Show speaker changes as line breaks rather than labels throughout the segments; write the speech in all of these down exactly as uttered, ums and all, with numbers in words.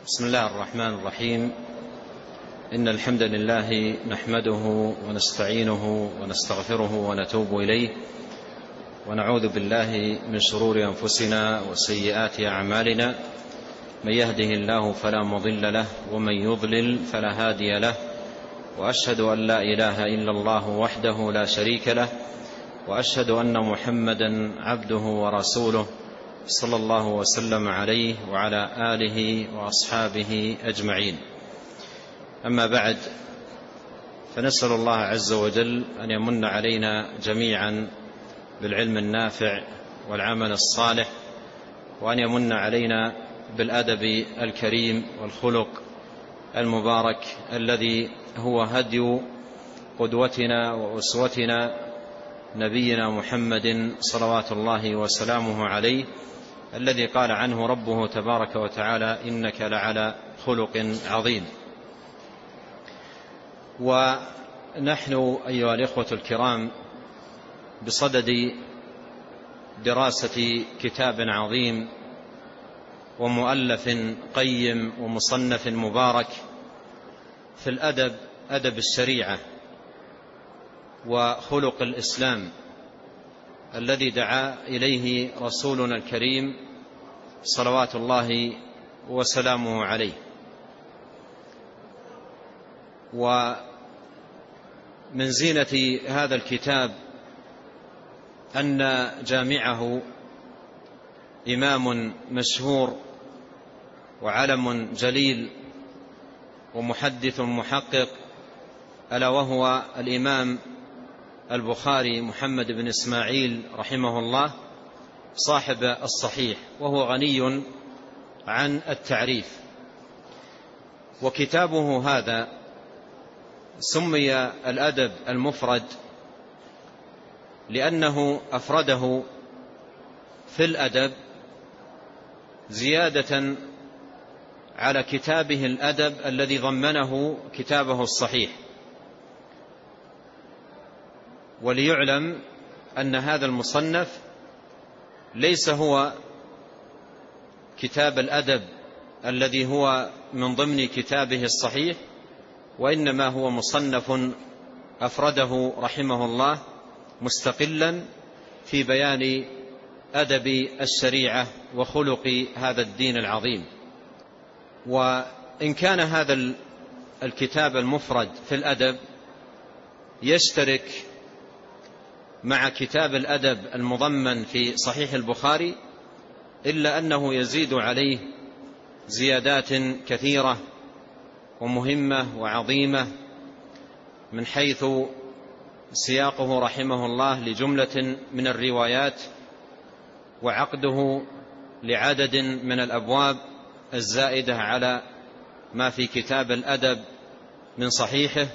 بسم الله الرحمن الرحيم. إن الحمد لله نحمده ونستعينه ونستغفره ونتوب إليه، ونعوذ بالله من شرور أنفسنا وسيئات أعمالنا. من يهده الله فلا مضل له، ومن يضلل فلا هادي له، وأشهد أن لا إله إلا الله وحده لا شريك له، وأشهد أن محمدا عبده ورسوله صلى الله وسلم عليه وعلى آله وأصحابه أجمعين. أما بعد، فنسأل الله عز وجل أن يمن علينا جميعا بالعلم النافع والعمل الصالح، وأن يمن علينا بالأدب الكريم والخلق المبارك الذي هو هدي قدوتنا وأسوتنا نبينا محمد صلوات الله وسلامه عليه، الذي قال عنه ربه تبارك وتعالى: إنك لعلى خلق عظيم. ونحن أيها الإخوة الكرام بصدد دراسة كتاب عظيم ومؤلف قيم ومصنف مبارك في الأدب، أدب الشريعة وخلق الإسلام، الذي دعا إليه رسولنا الكريم صلوات الله وسلامه عليه. ومن زينة هذا الكتاب أن جامعه إمام مشهور وعلم جليل ومحدث محقق، ألا وهو الإمام البخاري محمد بن إسماعيل رحمه الله، صاحب الصحيح، وهو غني عن التعريف. وكتابه هذا سمي الأدب المفرد لأنه أفرده في الأدب زيادة على كتابه الأدب الذي ضمنه كتابه الصحيح. وليعلم أن هذا المصنف ليس هو كتاب الأدب الذي هو من ضمن كتابه الصحيح، وإنما هو مصنف أفرده رحمه الله مستقلا في بيان أدب الشريعة وخلق هذا الدين العظيم. وإن كان هذا الكتاب المفرد في الأدب يشترك مع كتاب الأدب المضمن في صحيح البخاري، إلا أنه يزيد عليه زيادات كثيرة ومهمة وعظيمة، من حيث سياقه رحمه الله لجملة من الروايات، وعقده لعدد من الأبواب الزائدة على ما في كتاب الأدب من صحيحه،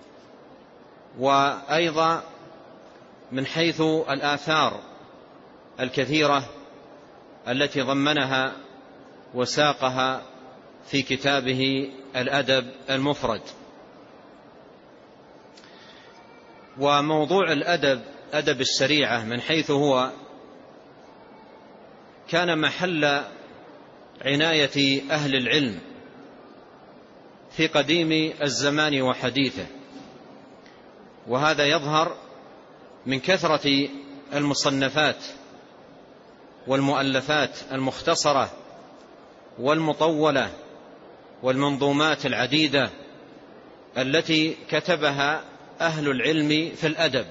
وأيضا من حيث الآثار الكثيرة التي ضمنها وساقها في كتابه الأدب المفرد. وموضوع الأدب، أدب الشريعة، من حيث هو كان محل عناية أهل العلم في قديم الزمان وحديثه، وهذا يظهر من كثرة المصنفات والمؤلفات المختصرة والمطولة والمنظومات العديدة التي كتبها أهل العلم في الأدب.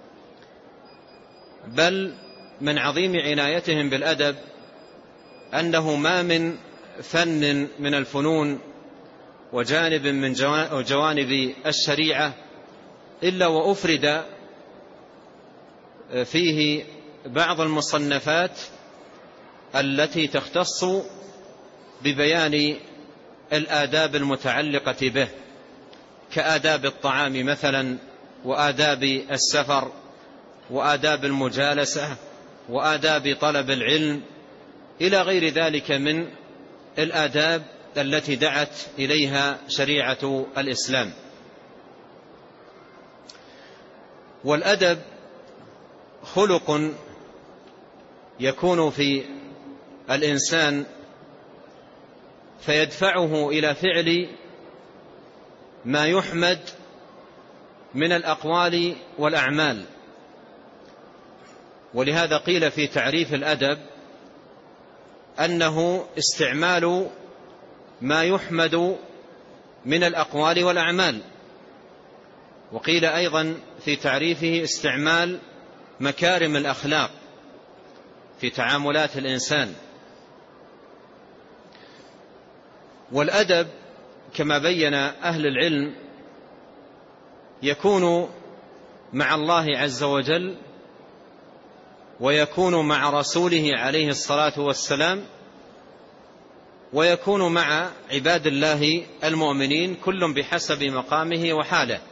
بل من عظيم عنايتهم بالأدب أنه ما من فن من الفنون وجانب من جوانب الشريعة إلا وأفرد فيه بعض المصنفات التي تختص ببيان الآداب المتعلقة به، كآداب الطعام مثلا، وآداب السفر، وآداب المجالسة، وآداب طلب العلم، إلى غير ذلك من الآداب التي دعت إليها شريعة الإسلام. والأدب خلق يكون في الإنسان فيدفعه إلى فعل ما يحمد من الأقوال والأعمال. ولهذا قيل في تعريف الأدب أنه استعمال ما يحمد من الأقوال والأعمال، وقيل أيضا في تعريفه استعمال مكارم الأخلاق في تعاملات الإنسان. والأدب كما بين أهل العلم يكون مع الله عز وجل، ويكون مع رسوله عليه الصلاة والسلام، ويكون مع عباد الله المؤمنين، كل بحسب مقامه وحاله.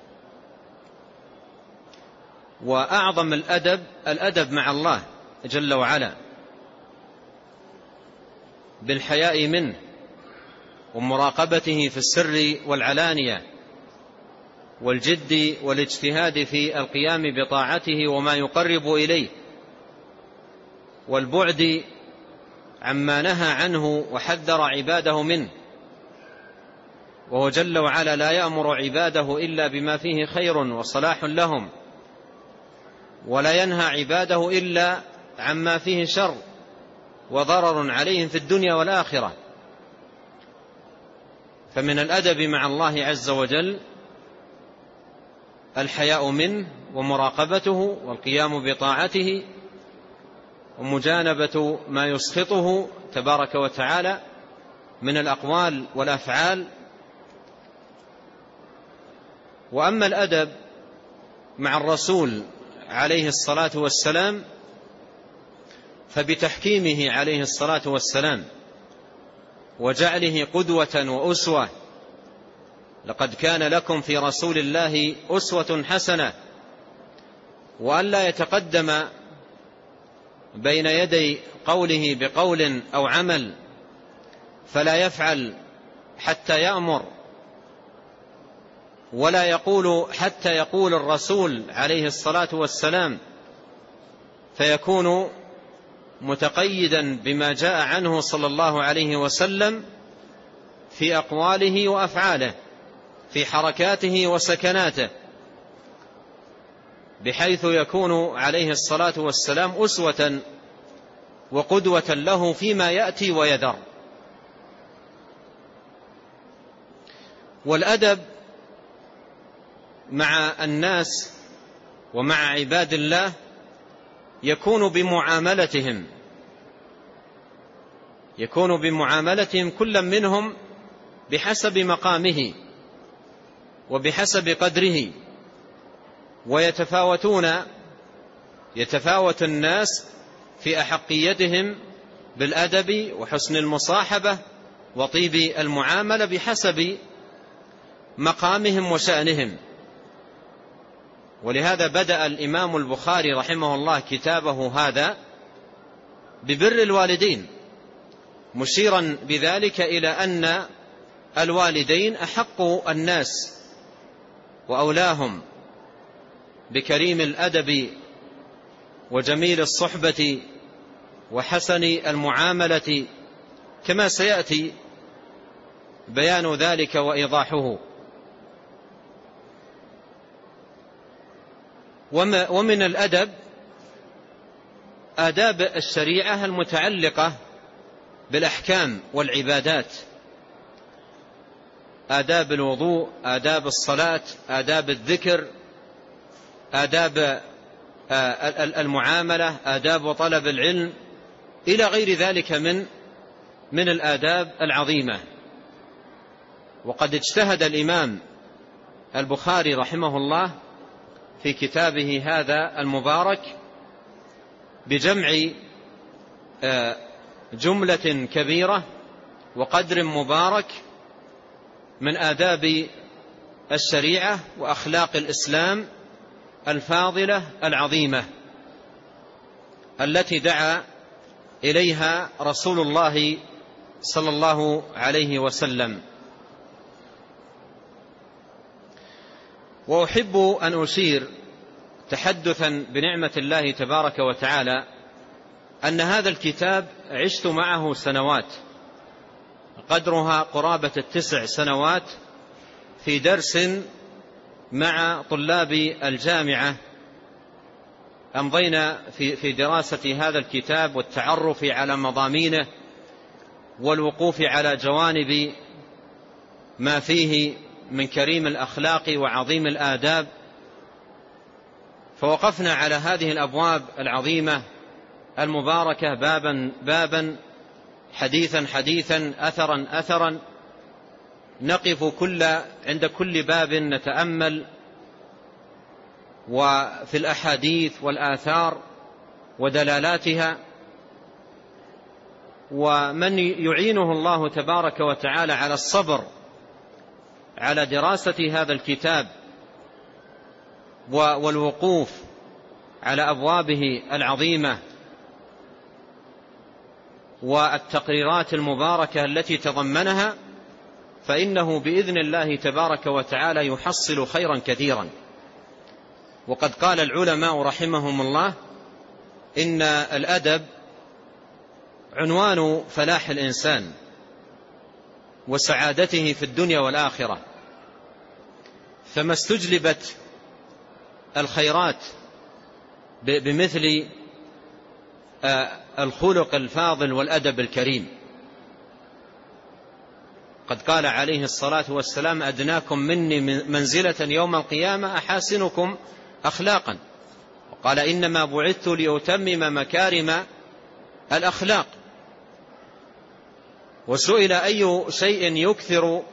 وأعظم الأدب الأدب مع الله جل وعلا بالحياء منه ومراقبته في السر والعلانية، والجد والاجتهاد في القيام بطاعته وما يقرب إليه، والبعد عما نهى عنه وحذر عباده منه. وهو جل وعلا لا يأمر عباده إلا بما فيه خير وصلاح لهم، ولا ينهى عباده إلا عما فيه شر وضرر عليهم في الدنيا والآخرة. فمن الأدب مع الله عز وجل الحياء منه ومراقبته والقيام بطاعته ومجانبة ما يسخطه تبارك وتعالى من الأقوال والأفعال. وأما الأدب مع الرسول عليه الصلاة والسلام فبتحكيمه عليه الصلاة والسلام وجعله قدوة وأسوة. لقد كان لكم في رسول الله أسوة حسنة، وأن لا يتقدم بين يدي قوله بقول أو عمل، فلا يفعل حتى يأمر، ولا يقول حتى يقول الرسول عليه الصلاة والسلام، فيكون متقيدا بما جاء عنه صلى الله عليه وسلم في أقواله وأفعاله، في حركاته وسكناته، بحيث يكون عليه الصلاة والسلام أسوة وقدوة له فيما يأتي ويذر. والأدب مع الناس ومع عباد الله يكون بمعاملتهم يكون بمعاملتهم كل منهم بحسب مقامه وبحسب قدره، ويتفاوتون يتفاوت الناس في أحقيتهم بالأدب وحسن المصاحبة وطيب المعاملة بحسب مقامهم وشأنهم. ولهذا بدأ الإمام البخاري رحمه الله كتابه هذا ببر الوالدين، مشيرا بذلك إلى أن الوالدين أحق الناس وأولاهم بكريم الأدب وجميل الصحبة وحسن المعاملة، كما سيأتي بيان ذلك وإيضاحه. ومن الأدب آداب الشريعة المتعلقة بالأحكام والعبادات، آداب الوضوء، آداب الصلاة، آداب الذكر، آداب المعاملة، آداب طلب العلم، إلى غير ذلك من من الآداب العظيمة. وقد اجتهد الإمام البخاري رحمه الله في كتابه هذا المبارك بجمع جملة كبيرة وقدر مبارك من آداب الشريعة وأخلاق الإسلام الفاضلة العظيمة التي دعا إليها رسول الله صلى الله عليه وسلم. وأحب أن أشير تحدثا بنعمة الله تبارك وتعالى أن هذا الكتاب عشت معه سنوات، قدرها قرابة التسع سنوات في درس مع طلاب الجامعة. أمضينا في في دراسة هذا الكتاب والتعرف على مضامينه والوقوف على جوانب ما فيه من كريم الأخلاق وعظيم الآداب. فوقفنا على هذه الأبواب العظيمة المباركة بابا بابا، حديثا حديثا، أثرا أثرا، نقف كل عند كل باب نتأمل وفي الأحاديث والآثار ودلالاتها. ومن يعينه الله تبارك وتعالى على الصبر على دراسة هذا الكتاب والوقوف على أبوابه العظيمة والتقريرات المباركة التي تضمنها، فإنه بإذن الله تبارك وتعالى يحصل خيرا كثيرا. وقد قال العلماء رحمهم الله إن الأدب عنوان فلاح الإنسان وسعادته في الدنيا والآخرة، فما استجلبت الخيرات بمثل الخلق الفاضل والأدب الكريم. قد قال عليه الصلاة والسلام: أدناكم مني منزلة يوم القيامة أحاسنكم أخلاقا. وقال: إنما بعثت لأتمم مكارم الأخلاق. وسئل أي شيء يكثر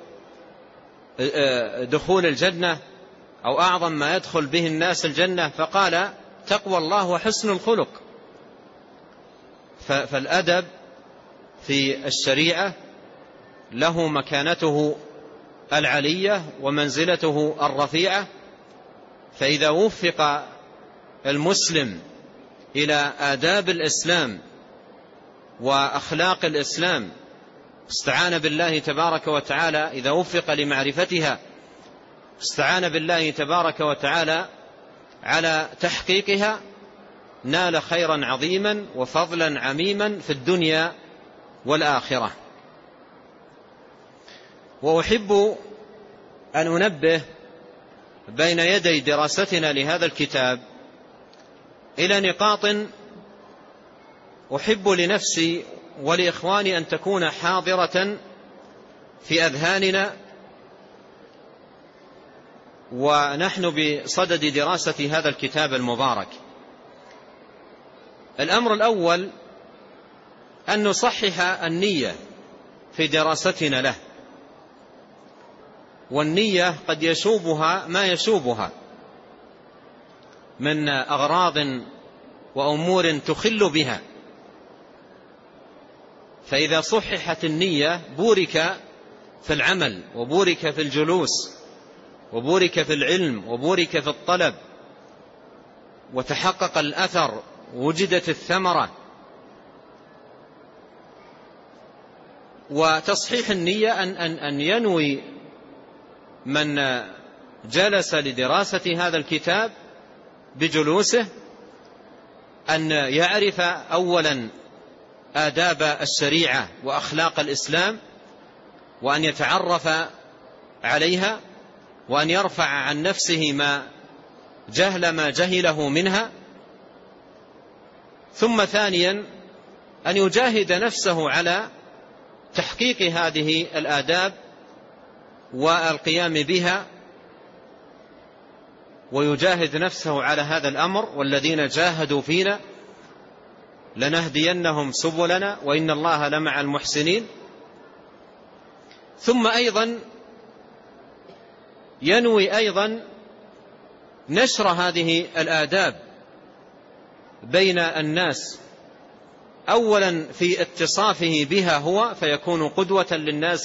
دخول الجنة أو أعظم ما يدخل به الناس الجنة، فقال: تقوى الله وحسن الخلق. فالأدب في الشريعة له مكانته العلية ومنزلته الرفيعة. فإذا وفق المسلم إلى آداب الإسلام وأخلاق الإسلام استعان بالله تبارك وتعالى، إذا وفق لمعرفتها استعان بالله تبارك وتعالى على تحقيقها، نال خيرا عظيما وفضلا عميما في الدنيا والآخرة. وأحب أن أنبه بين يدي دراستنا لهذا الكتاب إلى نقاط أحب لنفسي ولإخواني أن تكون حاضرة في أذهاننا ونحن بصدد دراسة هذا الكتاب المبارك. الأمر الأول أن نصحح النية في دراستنا له، والنية قد يشوبها ما يشوبها من أغراض وأمور تخل بها، فإذا صححت النية بورك في العمل وبورك في الجلوس وبورك في العلم وبورك في الطلب، وتحقق الأثر، وجدت الثمرة. وتصحيح النية أن, أن, أن ينوي من جلس لدراسة هذا الكتاب بجلوسه أن يعرف أولا آداب الشريعة وأخلاق الإسلام، وأن يتعرف عليها، وأن يرفع عن نفسه ما جهل ما جهله منها. ثم ثانيا أن يجاهد نفسه على تحقيق هذه الآداب والقيام بها، ويجاهد نفسه على هذا الأمر: والذين جاهدوا فينا لنهدينهم سبلنا وإن الله لمع المحسنين. ثم أيضا ينوي أيضا نشر هذه الآداب بين الناس، أولا في اتصافه بها هو فيكون قدوة للناس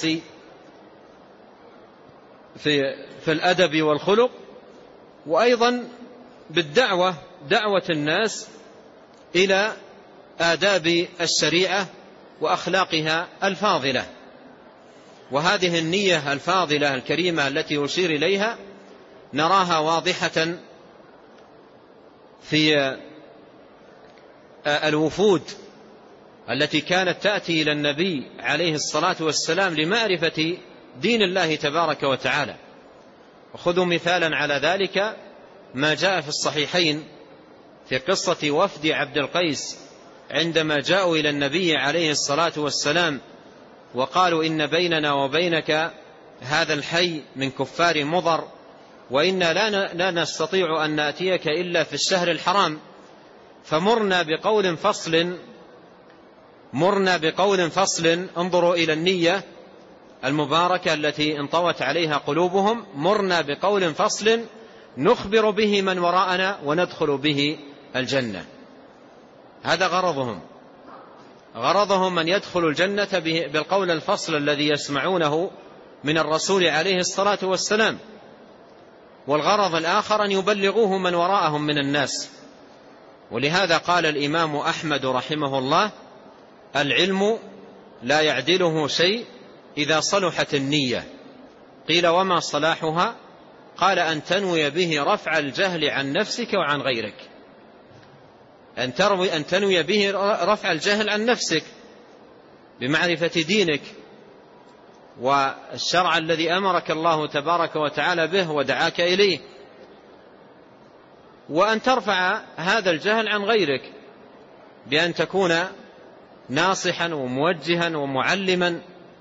في, في الأدب والخلق، وأيضا بالدعوة، دعوة الناس إلى آداب الشريعة وأخلاقها الفاضلة. وهذه النية الفاضلة الكريمة التي أشير إليها نراها واضحة في الوفود التي كانت تأتي إلى النبي عليه الصلاة والسلام لمعرفة دين الله تبارك وتعالى. وخذوا مثالا على ذلك ما جاء في الصحيحين في قصة وفد عبد القيس عندما جاءوا إلى النبي عليه الصلاة والسلام وقالوا إن بيننا وبينك هذا الحي من كفار مضر، وإنا لا نستطيع أن نأتيك إلا في الشهر الحرام، فمرنا بقول فصل مرنا بقول فصل انظروا إلى النية المباركة التي انطوت عليها قلوبهم. مرنا بقول فصل نخبر به من وراءنا وندخل به الجنة. هذا غرضهم، غرضهم من يدخل الجنة بالقول الفصل الذي يسمعونه من الرسول عليه الصلاة والسلام، والغرض الآخر أن يبلغوه من وراءهم من الناس. ولهذا قال الإمام أحمد رحمه الله: العلم لا يعدله شيء إذا صلحت النية. قيل وما صلاحها؟ قال أن تنوي به رفع الجهل عن نفسك وعن غيرك، أن تروي أن تنوي به رفع الجهل عن نفسك بمعرفة دينك والشرع الذي أمرك الله تبارك وتعالى به ودعاك إليه، وأن ترفع هذا الجهل عن غيرك بأن تكون ناصحا وموجها ومعلما،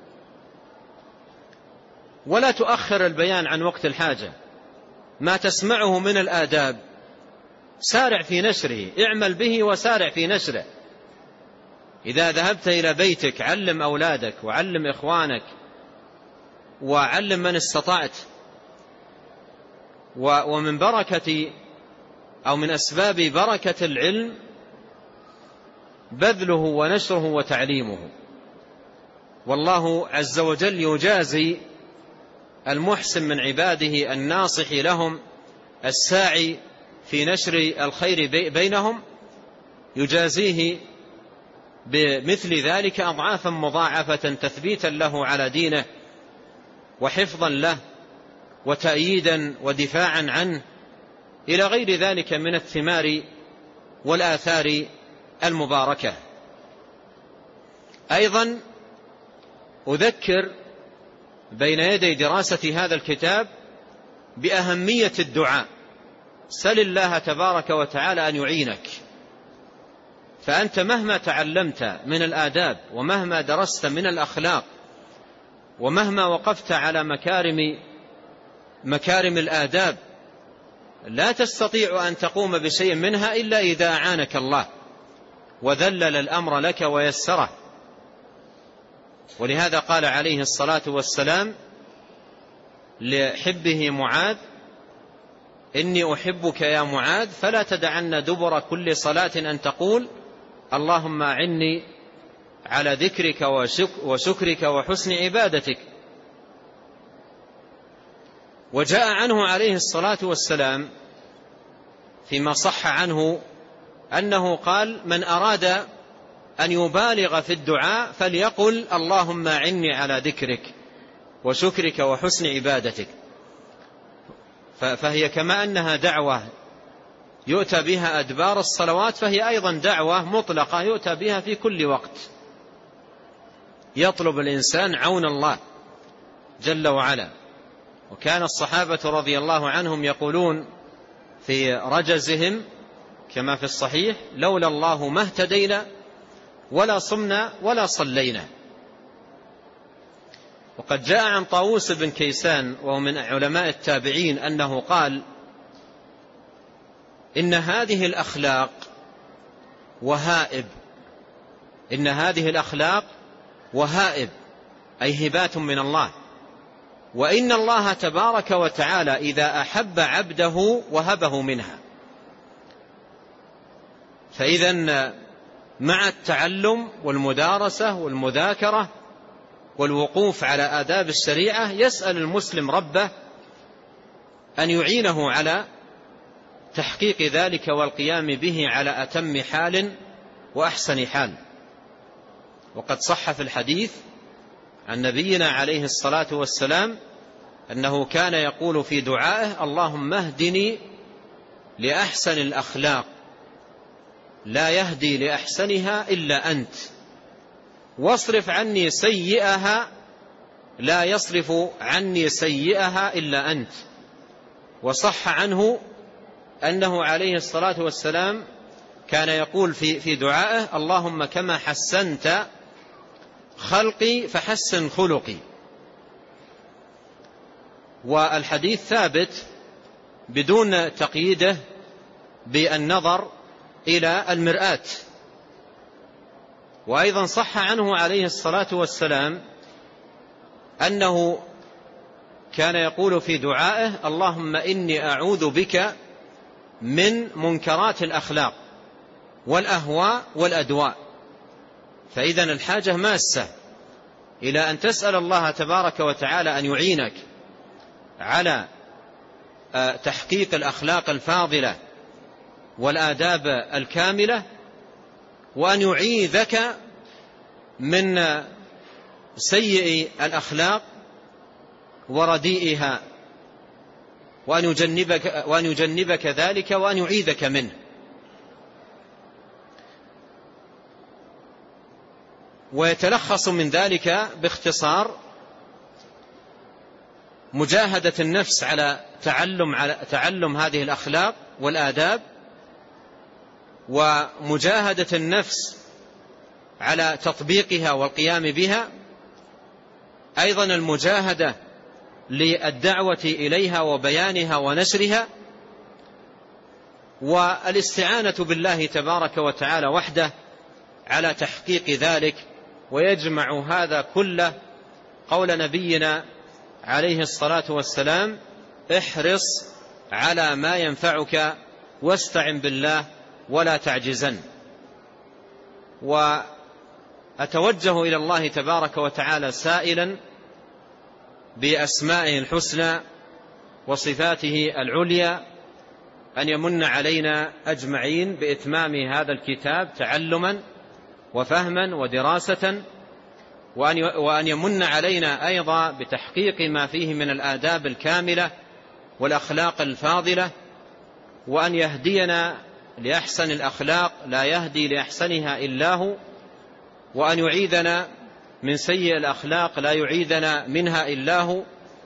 ولا تؤخر البيان عن وقت الحاجة. ما تسمعه من الآداب سارع في نشره، اعمل به وسارع في نشره. إذا ذهبت إلى بيتك علم أولادك وعلم إخوانك وعلم من استطعت. ومن بركة أو من أسباب بركة العلم بذله ونشره وتعليمه. والله عز وجل يجازي المحسن من عباده الناصح لهم الساعي في نشر الخير بينهم، يجازيه بمثل ذلك أضعافا مضاعفة تثبيتا له على دينه وحفظا له وتأييدا ودفاعا عنه إلى غير ذلك من الثمار والآثار المباركة. أيضا أذكر بين يدي دراسة هذا الكتاب بأهمية الدعاء. سل الله تبارك وتعالى أن يعينك، فأنت مهما تعلمت من الآداب ومهما درست من الأخلاق ومهما وقفت على مكارم مكارم الآداب لا تستطيع أن تقوم بشيء منها إلا إذا أعانك الله وذلل الأمر لك ويسره. ولهذا قال عليه الصلاة والسلام لحبه معاذ: إني أحبك يا معاذ فلا تدعن دبر كل صلاة أن تقول اللهم أعني على ذكرك وشكرك وحسن عبادتك. وجاء عنه عليه الصلاة والسلام فيما صح عنه أنه قال: من أراد أن يبالغ في الدعاء فليقل اللهم أعني على ذكرك وشكرك وحسن عبادتك. فهي كما أنها دعوة يؤتى بها أدبار الصلوات، فهي أيضا دعوة مطلقة يؤتى بها في كل وقت. يطلب الإنسان عون الله جل وعلا. وكان الصحابة رضي الله عنهم يقولون في رجزهم كما في الصحيح: لولا الله ما اهتدينا ولا صمنا ولا صلينا. وقد جاء عن طاووس بن كيسان وهو من علماء التابعين أنه قال: إن هذه الأخلاق وهائب إن هذه الأخلاق وهائب أي هبات من الله، وإن الله تبارك وتعالى إذا أحب عبده وهبه منها. فإذا مع التعلم والمدارسة والمذاكرة والوقوف على آداب الشريعة يسأل المسلم ربه أن يعينه على تحقيق ذلك والقيام به على أتم حال وأحسن حال. وقد صح في الحديث عن نبينا عليه الصلاة والسلام أنه كان يقول في دعائه: اللهم اهدني لأحسن الأخلاق لا يهدي لأحسنها إلا أنت. واصرف عني سيئها لا يصرف عني سيئها إلا أنت. وصح عنه أنه عليه الصلاة والسلام كان يقول في في دعائه: اللهم كما حسنت خلقي فحسن خلقي. والحديث ثابت بدون تقييده بالنظر إلى المرآة. وأيضا صح عنه عليه الصلاة والسلام أنه كان يقول في دعائه: اللهم إني أعوذ بك من منكرات الأخلاق والأهواء والأدواء. فإذا الحاجة ماسة إلى أن تسأل الله تبارك وتعالى أن يعينك على تحقيق الأخلاق الفاضلة والآداب الكاملة، وأن يعيذك من سيء الأخلاق ورديئها، وأن يجنبك, وأن يجنبك ذلك وأن يعيذك منه. ويتلخص من ذلك باختصار مجاهدة النفس على تعلم, على تعلم هذه الأخلاق والآداب، ومجاهدة النفس على تطبيقها والقيام بها، أيضا المجاهدة للدعوة إليها وبيانها ونشرها، والاستعانة بالله تبارك وتعالى وحده على تحقيق ذلك. ويجمع هذا كله قول نبينا عليه الصلاة والسلام: احرص على ما ينفعك واستعن بالله ولا تعجزن. وأتوجه إلى الله تبارك وتعالى سائلا بأسمائه الحسنى وصفاته العليا أن يمن علينا أجمعين بإتمام هذا الكتاب تعلما وفهما ودراسة، وأن يمن علينا أيضا بتحقيق ما فيه من الآداب الكاملة والأخلاق الفاضلة، وأن يهدينا لأحسن الأخلاق لا يهدي لأحسنها إلا هو، وأن يعيذنا من سيء الأخلاق لا يعيذنا منها إلا هو.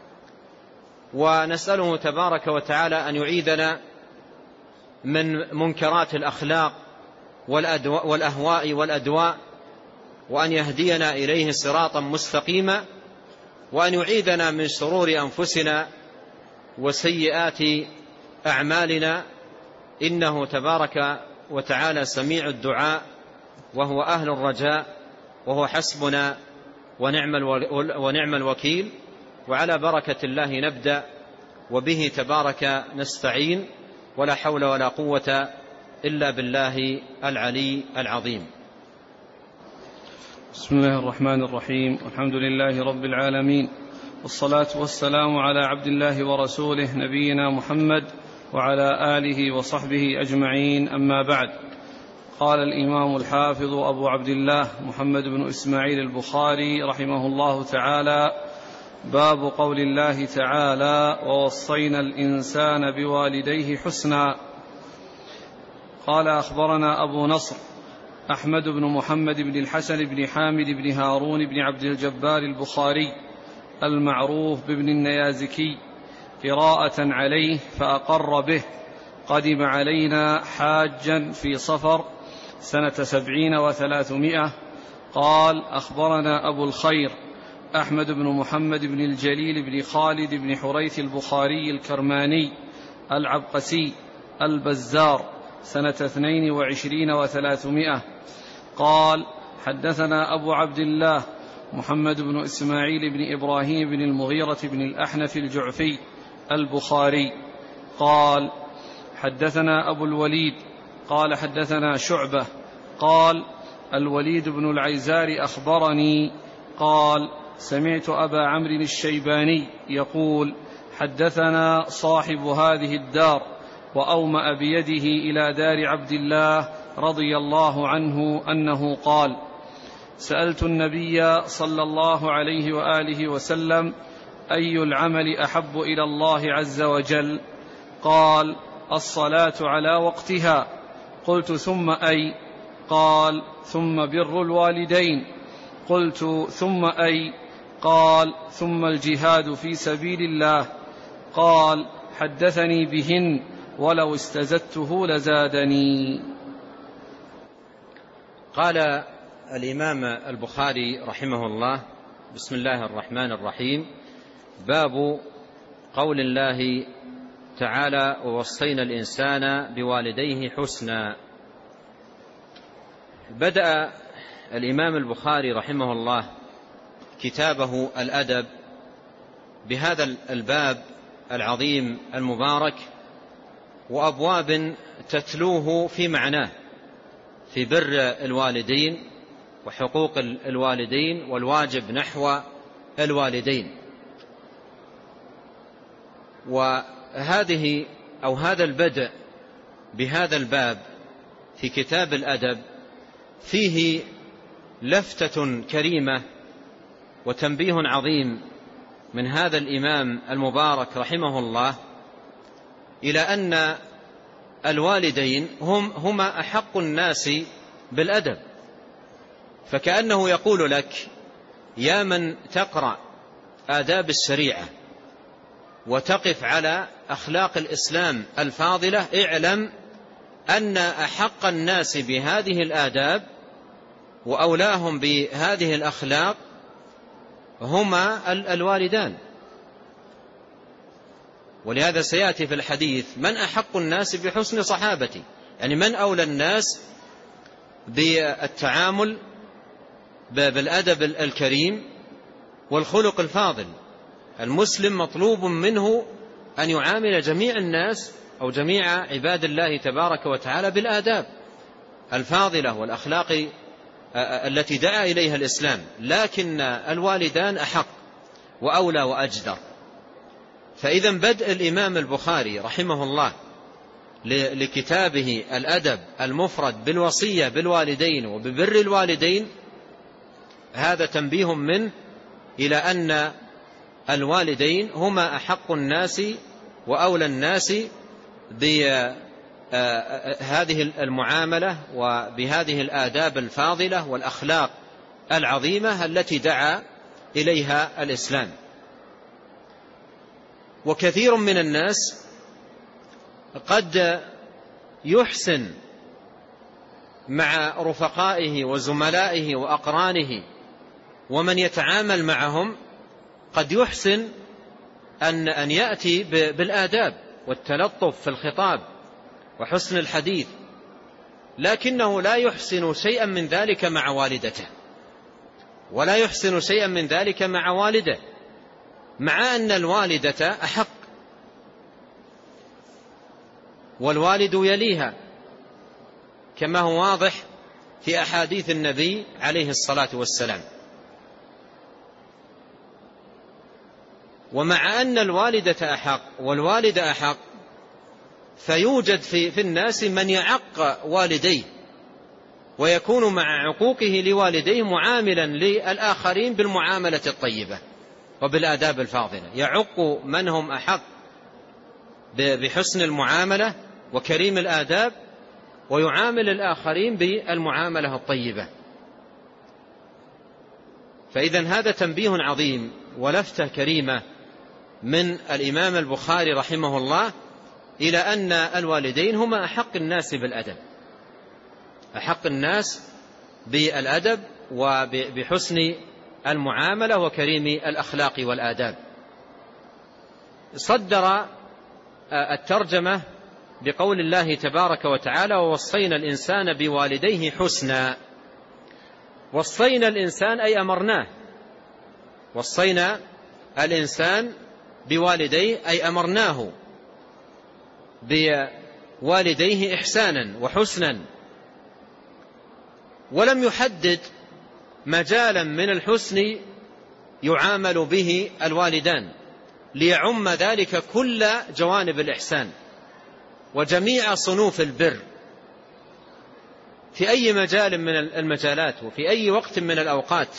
ونسأله تبارك وتعالى أن يعيذنا من منكرات الأخلاق والأهواء والأدواء، وأن يهدينا إليه صراطا مستقيما، وأن يعيذنا من شرور أنفسنا وسيئات أعمالنا، إنه تبارك وتعالى سميع الدعاء وهو أهل الرجاء وهو حسبنا ونعم الوكيل. وعلى بركة الله نبدأ، وبه تبارك نستعين، ولا حول ولا قوة إلا بالله العلي العظيم.
بسم الله الرحمن الرحيم. الحمد لله رب العالمين، والصلاة والسلام على عبد الله ورسوله نبينا محمد وعلى آله وصحبه أجمعين، أما بعد. قال الإمام الحافظ أبو عبد الله محمد بن إسماعيل البخاري رحمه الله تعالى: باب قول الله تعالى: ووصينا الإنسان بوالديه حسنا. قال: أخبرنا أبو نصر أحمد بن محمد بن الحسن بن حامد بن هارون بن عبد الجبار البخاري المعروف بابن النيازكي قراءة عليه فأقر به. قدم علينا حاجا في صفر سنة سبعين وثلاثمائة. قال: أخبرنا أبو الخير أحمد بن محمد بن الجليل بن خالد بن حريث البخاري الكرماني العبقسي البزار سنة اثنين وعشرين وثلاثمائة. قال: حدثنا أبو عبد الله محمد بن إسماعيل بن إبراهيم بن المغيرة بن الأحنف الجعفي البخاري قال: حدثنا أبو الوليد قال: حدثنا شعبة قال: الوليد بن العيزار أخبرني قال: سمعت أبا عمرو الشيباني يقول: حدثنا صاحب هذه الدار، وأومأ بيده إلى دار عبد الله رضي الله عنه أنه قال: سألت النبي صلى الله عليه وآله وسلم: أي العمل أحب إلى الله عز وجل؟ قال: الصلاة على وقتها. قلت: ثم أي؟ قال: ثم بر الوالدين. قلت ثم أي؟ قال ثم الجهاد في سبيل الله. قال حدثني بهن ولو استزدته لزادني.
قال الإمام البخاري رحمه الله: بسم الله الرحمن الرحيم. باب قول الله تعالى: ووصينا الإنسان بوالديه حسنا. بدأ الإمام البخاري رحمه الله كتابه الأدب بهذا الباب العظيم المبارك، وأبواب تتلوه في معناه، في بر الوالدين وحقوق الوالدين والواجب نحو الوالدين. وهذه أو هذا البدء بهذا الباب في كتاب الأدب فيه لفتة كريمة وتنبيه عظيم من هذا الإمام المبارك رحمه الله إلى أن الوالدين هم هما أحق الناس بالأدب. فكأنه يقول لك: يا من تقرأ آداب الشريعة وتقف على أخلاق الإسلام الفاضلة، اعلم أن أحق الناس بهذه الآداب وأولاهم بهذه الأخلاق هما الوالدان. ولهذا سيأتي في الحديث: من أحق الناس بحسن صحابتي، يعني من أولى الناس بالتعامل بالأدب الكريم والخلق الفاضل. المسلم مطلوب منه أن يعامل جميع الناس أو جميع عباد الله تبارك وتعالى بالآداب الفاضلة والأخلاق التي دعا إليها الإسلام، لكن الوالدان أحق وأولى وأجدر. فإذا بدء الإمام البخاري رحمه الله لكتابه الأدب المفرد بالوصية بالوالدين وببر الوالدين هذا تنبيه منه إلى أن الوالدين هما أحق الناس وأولى الناس بهذه المعاملة وبهذه الآداب الفاضلة والأخلاق العظيمة التي دعا إليها الإسلام. وكثير من الناس قد يحسن مع رفقائه وزملائه وأقرانه ومن يتعامل معهم، قد يحسن أن أن يأتي بالآداب والتلطف في الخطاب وحسن الحديث، لكنه لا يحسن شيئا من ذلك مع والدته، ولا يحسن شيئا من ذلك مع والده، مع أن الوالدة أحق والوالد يليها، كما هو واضح في أحاديث النبي عليه الصلاة والسلام. ومع أن الوالدة أحق والوالد أحق، فيوجد في, في الناس من يعق والديه ويكون مع عقوقه لوالديه معاملا للآخرين بالمعاملة الطيبة وبالآداب الفاضلة، يعق من هم أحق بحسن المعاملة وكريم الآداب، ويعامل الآخرين بالمعاملة الطيبة. فإذا هذا تنبيه عظيم ولفتة كريمة من الإمام البخاري رحمه الله إلى أن الوالدين هما أحق الناس بالأدب، أحق الناس بالأدب وبحسن المعاملة وكريم الأخلاق والآداب. صدر الترجمة بقول الله تبارك وتعالى: ووصينا الإنسان بوالديه حسنا. وصينا الإنسان أي أمرناه، وصينا الإنسان بوالديه أي أمرناه بوالديه إحسانا وحسنا، ولم يحدد مجالا من الحسن يعامل به الوالدان، ليعم ذلك كل جوانب الإحسان وجميع صنوف البر في أي مجال من المجالات وفي أي وقت من الأوقات.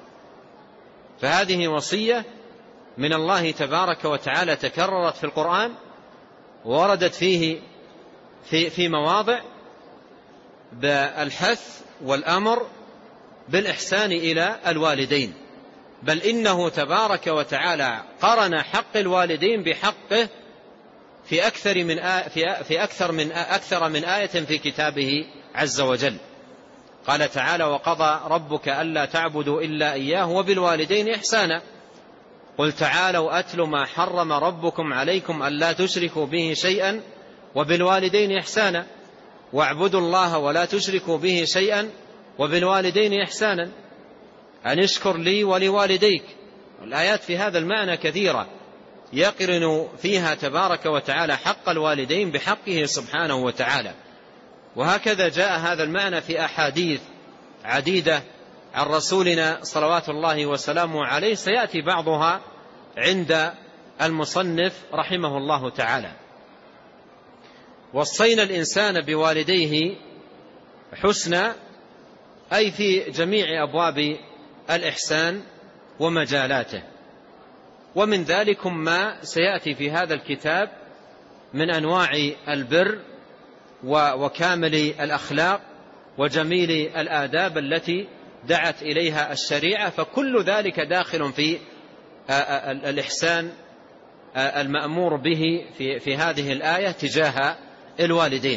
فهذه وصية من الله تبارك وتعالى تكررت في القرآن ووردت فيه في, في مواضع بالحث والأمر بالإحسان إلى الوالدين، بل إنه تبارك وتعالى قرن حق الوالدين بحقه في أكثر من آية في أكثر من أكثر من آية في كتابه عز وجل. قال تعالى: وقضى ربك ألا تعبدوا إلا إياه وبالوالدين إحسانا. قل تعالوا أتل ما حرم ربكم عليكم ألا تشركوا به شيئا وبالوالدين إحسانا واعبدوا الله ولا تشركوا به شيئا وبالوالدين إحسانا أن اشكر لي ولوالديك. الآيات في هذا المعنى كثيرة يقرن فيها تبارك وتعالى حق الوالدين بحقه سبحانه وتعالى. وهكذا جاء هذا المعنى في أحاديث عديدة عن رسولنا صلوات الله وسلامه عليه، سيأتي بعضها عند المصنف رحمه الله تعالى. وصينا الإنسان بوالديه حسنا، أي في جميع أبواب الإحسان ومجالاته، ومن ذلكم ما سيأتي في هذا الكتاب من أنواع البر وكامل الأخلاق وجميل الآداب التي دعت إليها الشريعة، فكل ذلك داخل في الإحسان المأمور به في في هذه الآية تجاه الوالدين.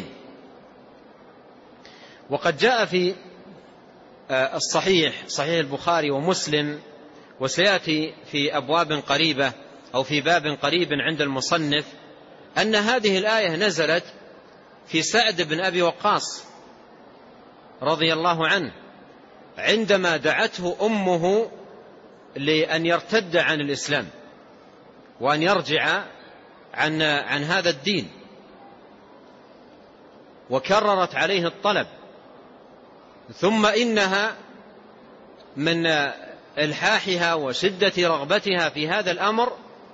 وقد جاء في الصحيح صحيح البخاري ومسلم، وسيأتي في أبواب قريبة أو في باب قريب عند المصنف، أن هذه الآية نزلت في سعد بن أبي وقاص رضي الله عنه عندما دعته أمه لأن يرتد عن الإسلام وأن يرجع عن عن هذا الدين، وكررت عليه الطلب، ثم إنها من إلحاحها وشدة رغبتها في هذا الأمر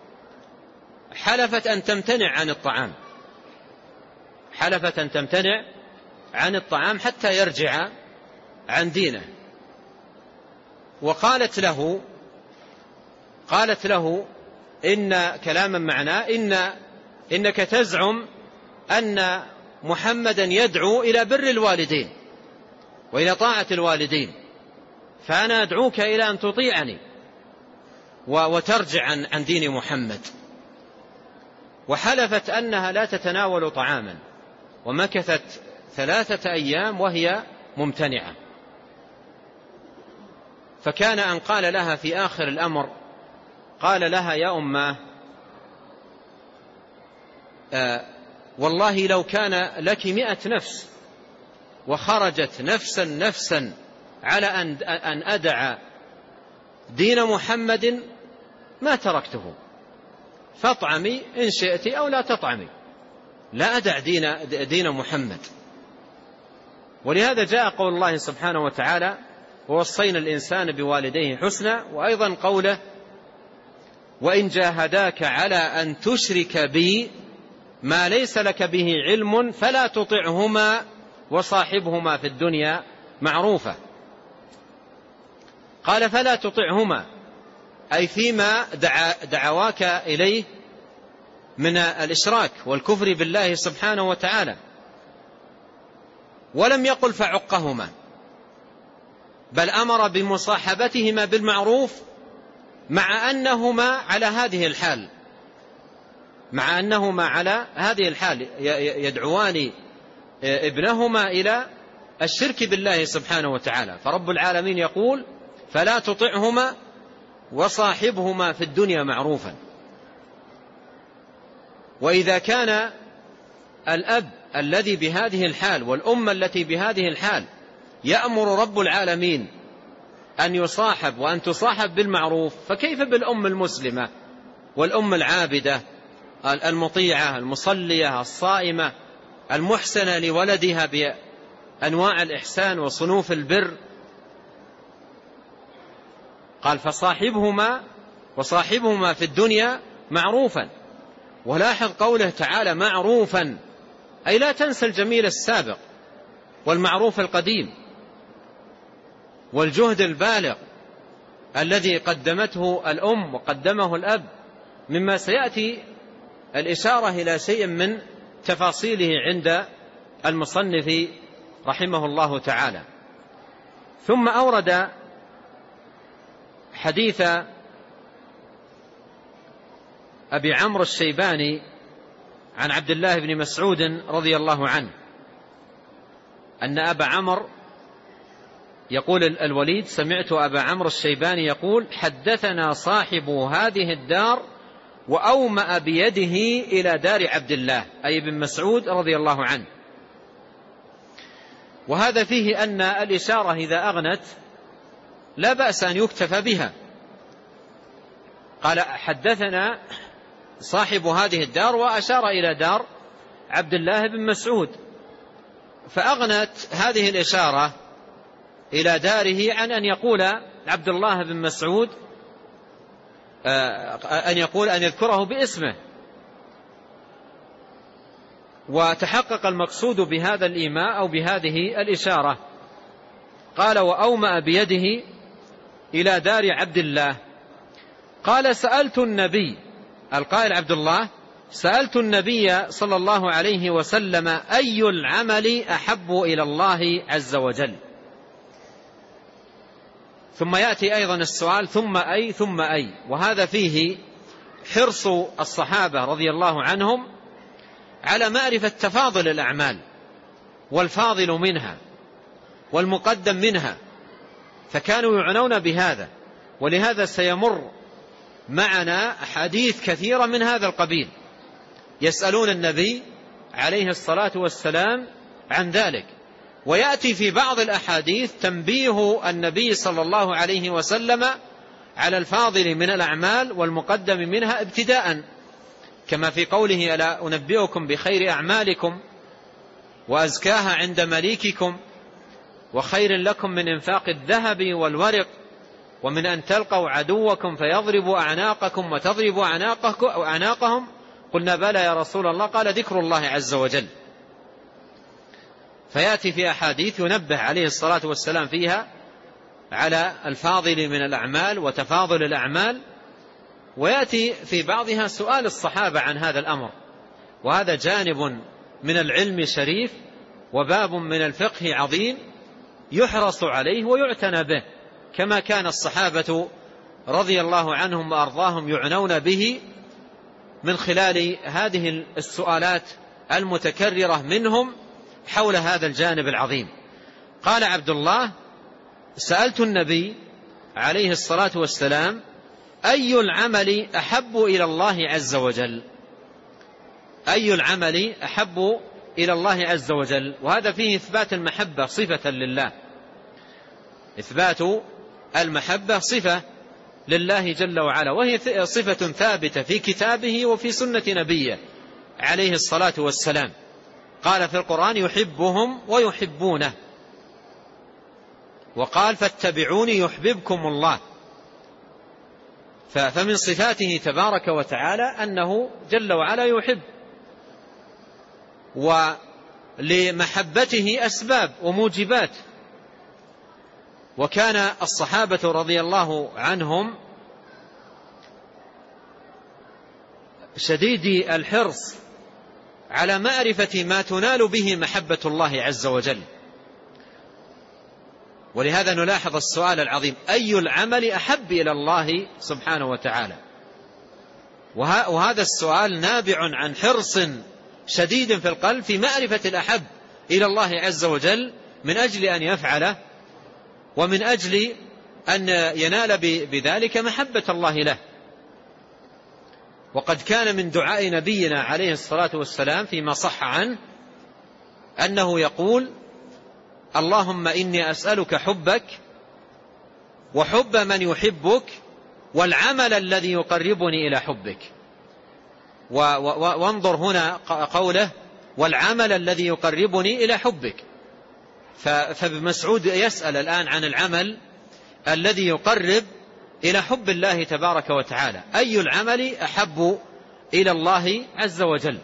حلفت أن تمتنع عن الطعام حلفت أن تمتنع عن الطعام حتى يرجع عن دينه. وقالت له قالت له إن كلاما معناه إن إنك تزعم أن محمدا يدعو إلى بر الوالدين وإلى طاعة الوالدين، فأنا أدعوك إلى أن تطيعني وترجع عن عن دين محمد. وحلفت أنها لا تتناول طعاما، ومكثت ثلاثة أيام وهي ممتنعة. فكان أن قال لها في آخر الأمر، قال لها: يا أماه، آه والله لو كان لك مئة نفس وخرجت نفسا نفسا على أن أدع دين محمد ما تركته، فاطعمي إن شئت أو لا تطعمي، لا أدع دين, دين محمد. ولهذا جاء قول الله سبحانه وتعالى: ووصينا الإنسان بوالديه حسنا، وأيضا قوله: وإن جاهداك على أن تشرك بي ما ليس لك به علم فلا تطعهما وصاحبهما في الدنيا معروفة. قال: فلا تطعهما، أي فيما دعا دعواك إليه من الإشراك والكفر بالله سبحانه وتعالى. ولم يقل فعقهما، بل أمر بمصاحبتهما بالمعروف مع أنهما على هذه الحال مع أنهما على هذه الحال يدعوان ابنهما إلى الشرك بالله سبحانه وتعالى. فرب العالمين يقول: فلا تطعهما وصاحبهما في الدنيا معروفا. وإذا كان الأب الذي بهذه الحال والأم التي بهذه الحال يأمر رب العالمين أن يصاحب وأن تصاحب بالمعروف، فكيف بالأم المسلمة والأم العابدة المطيعة المصلية الصائمة المحسنة لولدها بأنواع الإحسان وصنوف البر؟ قال: فصاحبهما وصاحبهما في الدنيا معروفا. ولاحظ قوله تعالى معروفا، أي لا تنسى الجميل السابق والمعروف القديم والجهد البالغ الذي قدمته الأم وقدمه الأب، مما سيأتي الإشارة إلى شيء من تفاصيله عند المصنف رحمه الله تعالى. ثم أورد حديث أبي عمرو الشيباني عن عبد الله بن مسعود رضي الله عنه أن أبا عمرو يقول الوليد سمعت أبا عمرو الشيباني يقول حدثنا صاحب هذه الدار وأومأ بيده إلى دار عبد الله أي بن مسعود رضي الله عنه. وهذا فيه أن الإشارة إذا أغنت لا بأس أن يكتفى بها. قال حدثنا صاحب هذه الدار وأشار إلى دار عبد الله بن مسعود، فأغنت هذه الإشارة إلى داره عن أن يقول عبد الله بن مسعود أن يقول أن يذكره باسمه. وتحقق المقصود بهذا الإيماء أو بهذه الإشارة. قال وأومأ بيده إلى دار عبد الله. قال سألت النبي، القائل عبد الله، سألت النبي صلى الله عليه وسلم أي العمل أحب إلى الله عز وجل. ثم يأتي أيضا السؤال ثم أي ثم أي، وهذا فيه حرص الصحابة رضي الله عنهم على معرفة تفاضل الأعمال والفاضل منها والمقدم منها، فكانوا يعنون بهذا. ولهذا سيمر معنا حديث كثيرة من هذا القبيل يسألون النبي عليه الصلاة والسلام عن ذلك. ويأتي في بعض الأحاديث تنبيه النبي صلى الله عليه وسلم على الفاضل من الأعمال والمقدم منها ابتداء، كما في قوله ألا أنبئكم بخير أعمالكم وأزكاها عند مليككم وخير لكم من إنفاق الذهب والورق ومن أن تلقوا عدوكم فيضربوا أعناقكم وتضربوا أعناقهم. قلنا بلى يا رسول الله، قال ذكر الله عز وجل. فيأتي في أحاديث ينبه عليه الصلاة والسلام فيها على الفاضل من الأعمال وتفاضل الأعمال، ويأتي في بعضها سؤال الصحابة عن هذا الأمر. وهذا جانب من العلم شريف وباب من الفقه عظيم يحرص عليه ويعتنى به، كما كان الصحابة رضي الله عنهم وأرضاهم يعنون به من خلال هذه السؤالات المتكررة منهم حول هذا الجانب العظيم. قال عبد الله سألت النبي عليه الصلاة والسلام أي العمل أحب إلى الله عز وجل، أي العمل أحب إلى الله عز وجل. وهذا فيه إثبات المحبة صفة لله، إثبات المحبة صفة لله جل وعلا، وهي صفة ثابتة في كتابه وفي سنة نبيه عليه الصلاة والسلام. قال في القرآن يحبهم ويحبونه، وقال فاتبعوني يحببكم الله. فمن صفاته تبارك وتعالى أنه جل وعلا يحب، ولمحبته أسباب وموجبات. وكان الصحابة رضي الله عنهم شديدي الحرص على معرفة ما تنال به محبة الله عز وجل. ولهذا نلاحظ السؤال العظيم أي العمل أحب إلى الله سبحانه وتعالى. وهذا السؤال نابع عن حرص شديد في القلب في معرفة الأحب إلى الله عز وجل من أجل أن يفعله ومن أجل أن ينال بذلك محبة الله له. وقد كان من دعاء نبينا عليه الصلاة والسلام فيما صح عنه أنه يقول اللهم إني أسألك حبك وحب من يحبك والعمل الذي يقربني إلى حبك. وانظر هنا قوله والعمل الذي يقربني إلى حبك. فابن مسعود يسأل الآن عن العمل الذي يقرب إلى حب الله تبارك وتعالى، أي العمل أحب إلى الله عز وجل.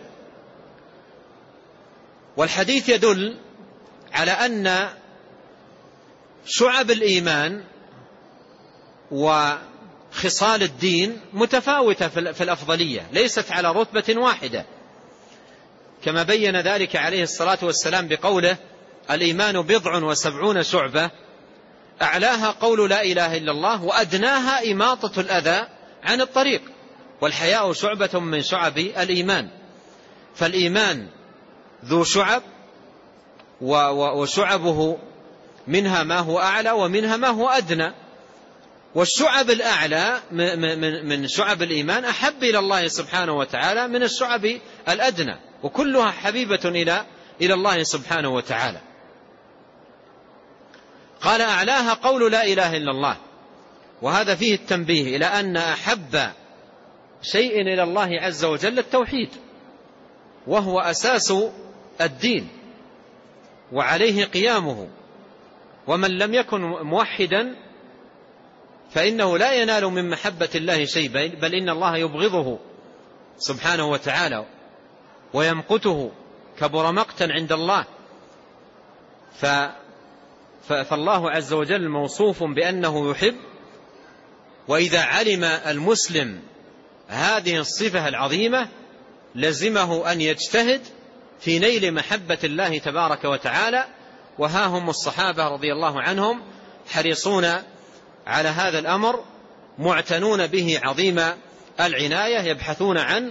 والحديث يدل على أن شعب الإيمان وخصال الدين متفاوتة في الأفضلية، ليست على رتبة واحدة، كما بين ذلك عليه الصلاة والسلام بقوله الإيمان بضع وسبعون شعبة أعلاها قول لا إله إلا الله، وأدناها إماطة الأذى عن الطريق. والحياء شعبة من شعب الإيمان، فالإيمان ذو شعب، وشعبه منها ما هو أعلى ومنها ما هو أدنى. والشعب الأعلى من شعب الإيمان أحب إلى الله سبحانه وتعالى من الشعب الأدنى، وكلها حبيبة إلى إلى الله سبحانه وتعالى. قال أعلاها قول لا إله إلا الله، وهذا فيه التنبيه إلى أن أحب شيء إلى الله عز وجل التوحيد، وهو أساس الدين وعليه قيامه، ومن لم يكن موحدا فإنه لا ينال من محبة الله شيء، بل إن الله يبغضه سبحانه وتعالى ويمقته، كبر مقتا عند الله. ف فالله عز وجل موصوف بأنه يحب، وإذا علم المسلم هذه الصفة العظيمة لزمه أن يجتهد في نيل محبة الله تبارك وتعالى. وها هم الصحابة رضي الله عنهم حريصون على هذا الأمر، معتنون به عظيم العناية، يبحثون عنه.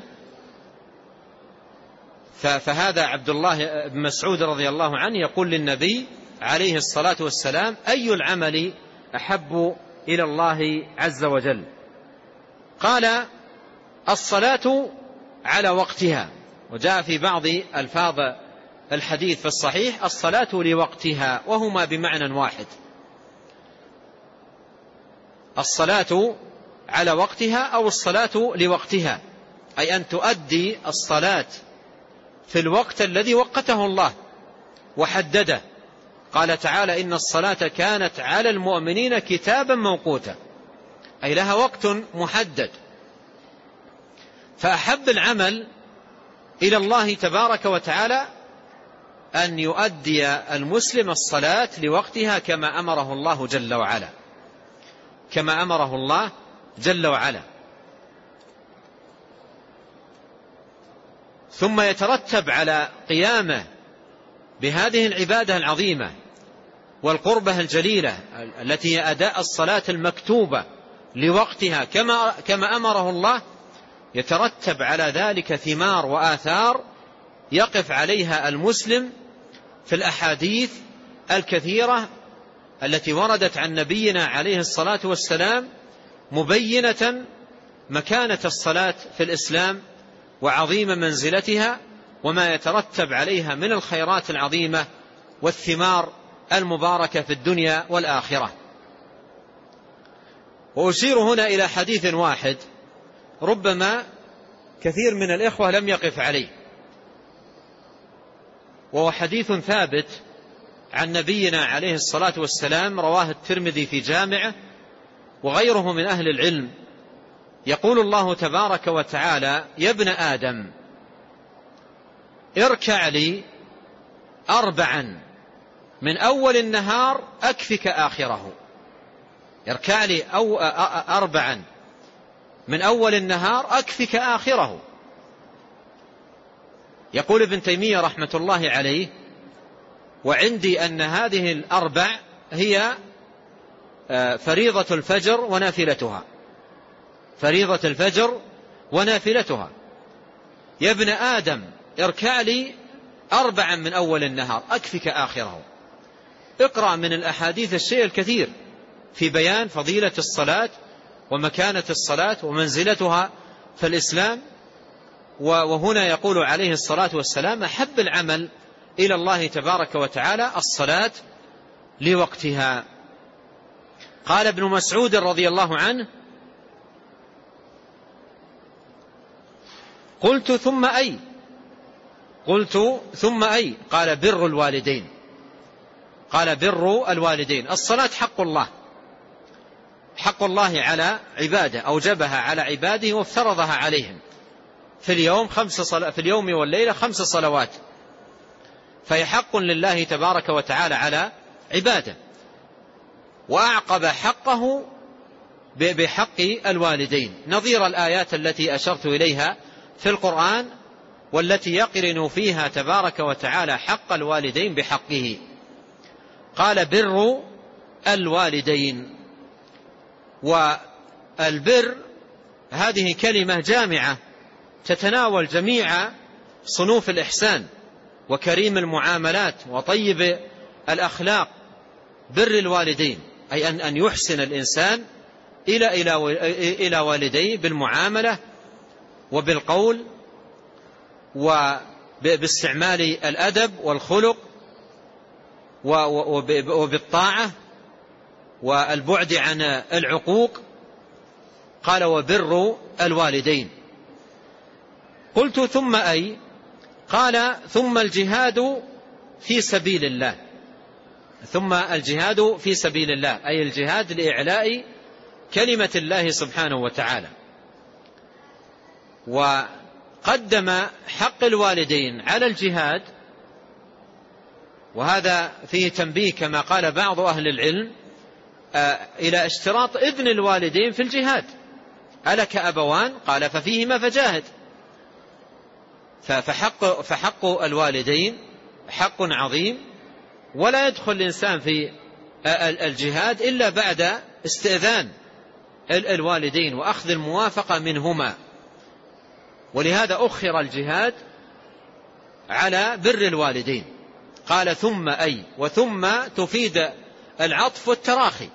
فهذا عبد الله بن مسعود رضي الله عنه يقول للنبي عليه الصلاة والسلام: أي العمل أحب إلى الله عز وجل؟ قال: الصلاة على وقتها. وجاء في بعض ألفاظ الحديث في الصحيح الصلاة لوقتها، وهما بمعنى واحد. الصلاة على وقتها أو الصلاة لوقتها، أي أن تؤدي الصلاة في الوقت الذي وقته الله وحدده. قال تعالى: إن الصلاة كانت على المؤمنين كتابا موقوتا، أي لها وقت محدد. فأحب العمل إلى الله تبارك وتعالى أن يؤدي المسلم الصلاة لوقتها كما أمره الله جل وعلا، كما أمره الله جل وعلا. ثم يترتب على قيامه بهذه العبادة العظيمة والقربة الجليلة التي هي أداء الصلاة المكتوبة لوقتها كما كما أمره الله، يترتب على ذلك ثمار وآثار يقف عليها المسلم في الأحاديث الكثيرة التي وردت عن نبينا عليه الصلاة والسلام، مبينة مكانة الصلاة في الإسلام وعظيم منزلتها وما يترتب عليها من الخيرات العظيمة والثمار المباركة في الدنيا والآخرة. وأشير هنا إلى حديث واحد ربما كثير من الإخوة لم يقف عليه، وهو حديث ثابت عن نبينا عليه الصلاة والسلام، رواه الترمذي في جامعه وغيره من أهل العلم. يقول الله تبارك وتعالى: يا ابن آدم اركع لي أربعا من أول النهار أكفك آخره. اركع لي أو أربعا من أول النهار أكفك آخره. يقول ابن تيمية رحمة الله عليه: وعندي أن هذه الأربع هي فريضة الفجر ونافلتها، فريضة الفجر ونافلتها. يا ابن آدم اركع لي أربعا من أول النهار أكفك آخره. اقرأ من الأحاديث الشيء الكثير في بيان فضيلة الصلاة ومكانة الصلاة ومنزلتها في الإسلام. وهنا يقول عليه الصلاة والسلام: أحب العمل إلى الله تبارك وتعالى الصلاة لوقتها. قال ابن مسعود رضي الله عنه: قلت ثم أي؟ قلت ثم أي؟ قال: بر الوالدين. قال: بر الوالدين. الصلاة حق الله، حق الله على عباده، أوجبها على عباده وافترضها عليهم في اليوم خمس صل... في اليوم والليلة خمس صلوات، فهي حق لله تبارك وتعالى على عباده. وأعقب حقه بحق الوالدين، نظير الآيات التي أشرت إليها في القرآن والتي يقرن فيها تبارك وتعالى حق الوالدين بحقه. قال: بر الوالدين. والبر هذه كلمة جامعة تتناول جميع صنوف الإحسان وكريم المعاملات وطيب الأخلاق. بر الوالدين أي أن أن يحسن الإنسان إلى إلى إلى والديه بالمعاملة وبالقول وباستعمال الأدب والخلق وبالطاعة والبعد عن العقوق. قال وبر الوالدين. قلت ثم أي؟ قال ثم الجهاد في سبيل الله. ثم الجهاد في سبيل الله أي الجهاد لإعلاء كلمة الله سبحانه وتعالى. وقدم حق الوالدين على الجهاد، وهذا فيه تنبيه كما قال بعض أهل العلم إلى اشتراط ابن الوالدين في الجهاد. ألك أبوان؟ قال ففيهما فجاهد. فحق, فحق الوالدين حق عظيم، ولا يدخل الإنسان في الجهاد إلا بعد استئذان الوالدين وأخذ الموافقة منهما. ولهذا أخر الجهاد على بر الوالدين. قال ثم أي، وثم تفيد العطف والتراخي.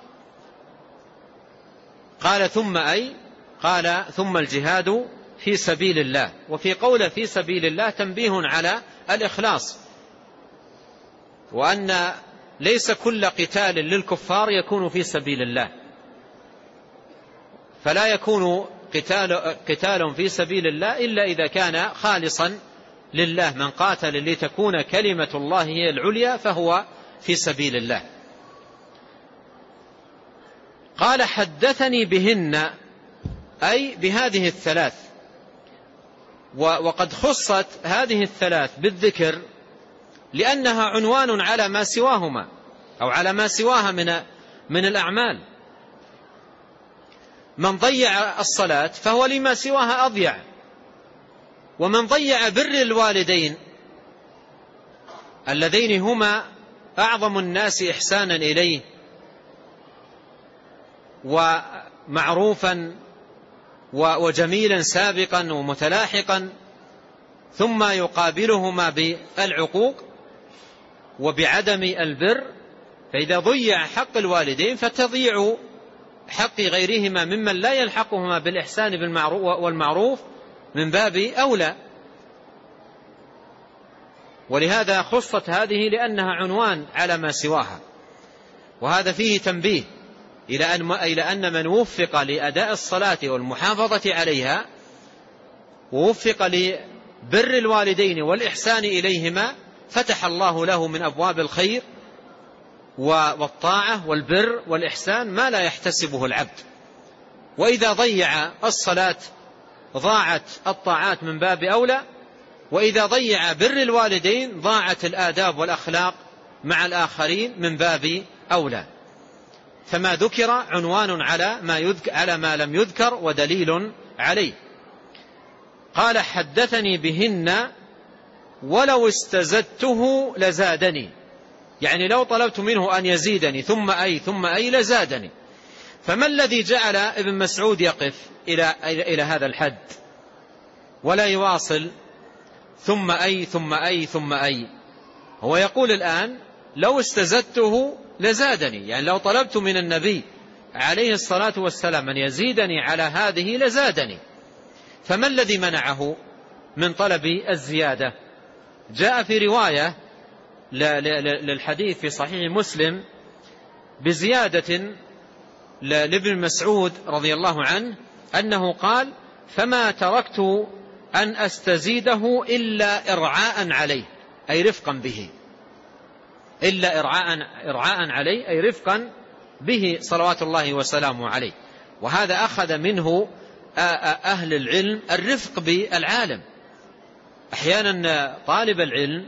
قال ثم أي؟ قال ثم الجهاد في سبيل الله. وفي قول في سبيل الله تنبيه على الإخلاص، وأن ليس كل قتال للكفار يكون في سبيل الله، فلا يكون قتال, قتال في سبيل الله إلا إذا كان خالصا لله. من قاتل لتكون كلمة الله هي العليا فهو في سبيل الله. قال حدثني بهن أي بهذه الثلاث. وقد خصت هذه الثلاث بالذكر لأنها عنوان على ما سواهما أو على ما سواها من من الأعمال. من ضيع الصلاة فهو لما سواها أضيع، ومن ضيع بر الوالدين اللذين هما أعظم الناس إحسانا إليه ومعروفا وجميلا سابقا ومتلاحقا، ثم يقابلهما بالعقوق وبعدم البر، فإذا ضيع حق الوالدين فتضيع حق غيرهما ممن لا يلحقهما بالإحسان والمعروف من باب أولى. ولهذا خصت هذه لأنها عنوان على ما سواها. وهذا فيه تنبيه إلى أن إلى أن من وفق لأداء الصلاة والمحافظة عليها ووفق لبر الوالدين والإحسان إليهما فتح الله له من أبواب الخير والطاعة والبر والإحسان ما لا يحتسبه العبد. وإذا ضيع الصلاة ضاعت الطاعات من باب أولى، وإذا ضيع بر الوالدين ضاعت الآداب والأخلاق مع الآخرين من باب أولى. فما ذكر عنوان على ما يذكر على ما لم يذكر ودليل عليه. قال حدثني بهن ولو استزدته لزادني، يعني لو طلبت منه أن يزيدني ثم أي ثم أي لزادني. فما الذي جعل ابن مسعود يقف إلى, إلى هذا الحد ولا يواصل ثم أي ثم أي ثم أي؟ هو يقول الآن لو استزدته لزادني، يعني لو طلبت من النبي عليه الصلاة والسلام أن يزيدني على هذه لزادني. فما الذي منعه من طلب الزيادة؟ جاء في رواية للحديث في صحيح مسلم بزيادة لابن مسعود رضي الله عنه أنه قال فما تركت أن أستزيده إلا إرعاء عليه، أي رفقا به، إلا إرعاء, إرعاء عليه أي رفقا به صلوات الله وسلامه عليه. وهذا أخذ منه أهل العلم الرفق بالعالم. أحيانا طالب العلم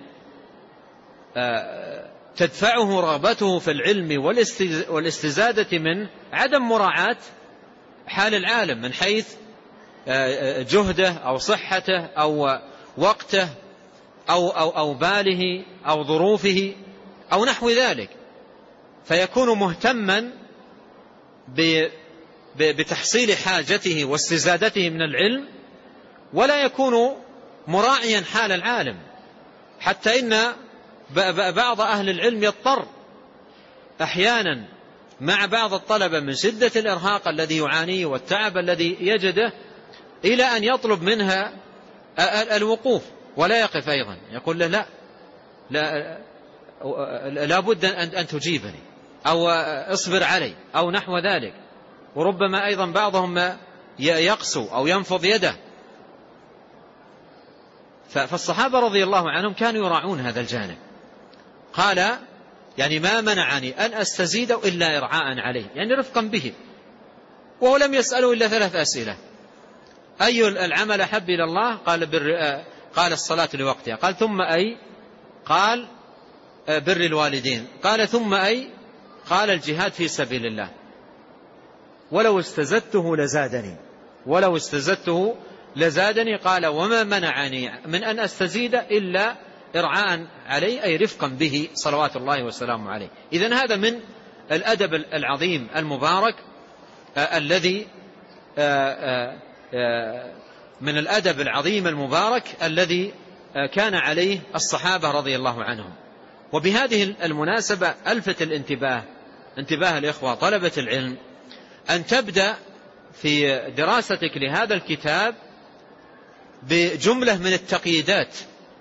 تدفعه رغبته في العلم والاستزادة من عدم مراعاة حال العالم من حيث جهده أو صحته أو وقته أو, أو, أو باله أو ظروفه أو نحو ذلك. فيكون مهتما بتحصيل حاجته واستزادته من العلم، ولا يكون مراعيا حال العالم، حتى إن بعض أهل العلم يضطر أحيانا مع بعض الطلبة من شدة الإرهاق الذي يعانيه والتعب الذي يجده إلى أن يطلب منها الوقوف ولا يقف أيضا، يقول له لا لا, لا بد أن تجيبني أو اصبر علي أو نحو ذلك. وربما أيضا بعضهم يقسو أو ينفض يده. فالصحابة رضي الله عنهم كانوا يراعون هذا الجانب. قال يعني ما منعني أن أستزيد إلا إرعاء عليه، يعني رفقا به. وهو لم يسأله إلا ثلاث أسئلة: أي العمل أحب إلى الله؟ قال بر قال الصلاة لوقتها. قال ثم أي؟ قال بر الوالدين. قال ثم أي؟ قال الجهاد في سبيل الله. ولو استزدته لزادني ولو استزدته لزادني قال وما منعني من أن أستزيد إلا إرعاء عليه، أي رفقا به صلوات الله وسلامه عليه. إذن هذا من الأدب العظيم المبارك الذي من الأدب العظيم المبارك الذي كان عليه الصحابة رضي الله عنهم. وبهذه المناسبة ألفت الانتباه انتباه الإخوة طلبة العلم أن تبدأ في دراستك لهذا الكتاب بجملة من التقييدات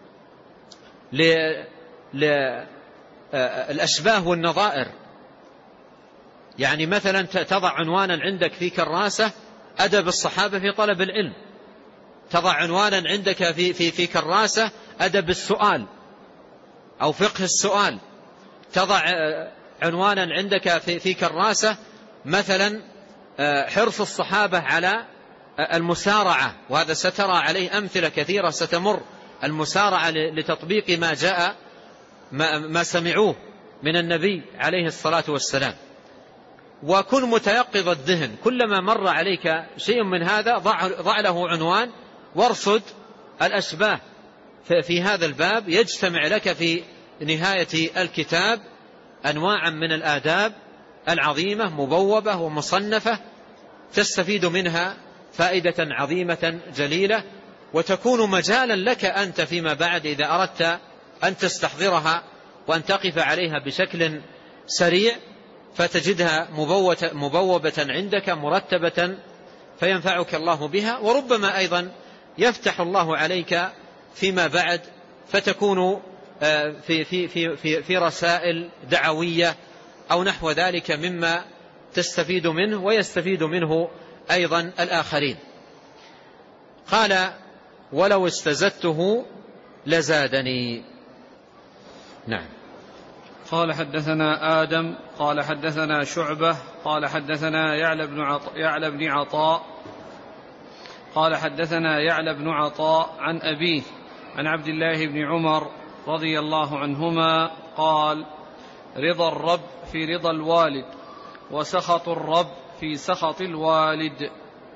للأشباه والنظائر. يعني مثلا تضع عنوانا عندك في كراسة أدب الصحابة في طلب العلم، تضع عنوانا عندك في, في, في كراسة أدب السؤال أو فقه السؤال، تضع عنوانا عندك في, في كراسة مثلا حرص الصحابة على المسارعة، وهذا سترى عليه أمثلة كثيرة ستمر، المسارعة لتطبيق ما جاء ما سمعوه من النبي عليه الصلاة والسلام. وكن متيقظ الذهن، كلما مر عليك شيء من هذا ضع, ضع له عنوان وارصد الأشباه في هذا الباب. يجتمع لك في نهاية الكتاب أنواعا من الآداب العظيمة مبوبة ومصنفة تستفيد منها فائدة عظيمة جليلة، وتكون مجالا لك أنت فيما بعد إذا أردت أن تستحضرها وأن تقف عليها بشكل سريع فتجدها مبوبة عندك مرتبة فينفعك الله بها. وربما أيضا يفتح الله عليك فيما بعد فتكون في, في, في, في, في رسائل دعوية أو نحو ذلك مما تستفيد منه ويستفيد منه أيضا الآخرين. قال ولو استزدته لزادني. نعم.
قال حدثنا آدم قال حدثنا شعبة قال حدثنا يعلى بن عطاء, يعلى بن عطاء قال حدثنا يعلى بن عطاء عن أبيه عن عبد الله بن عمر رضي الله عنهما قال رضا الرب في رضا الوالد وسخط الرب في سخط الوالد.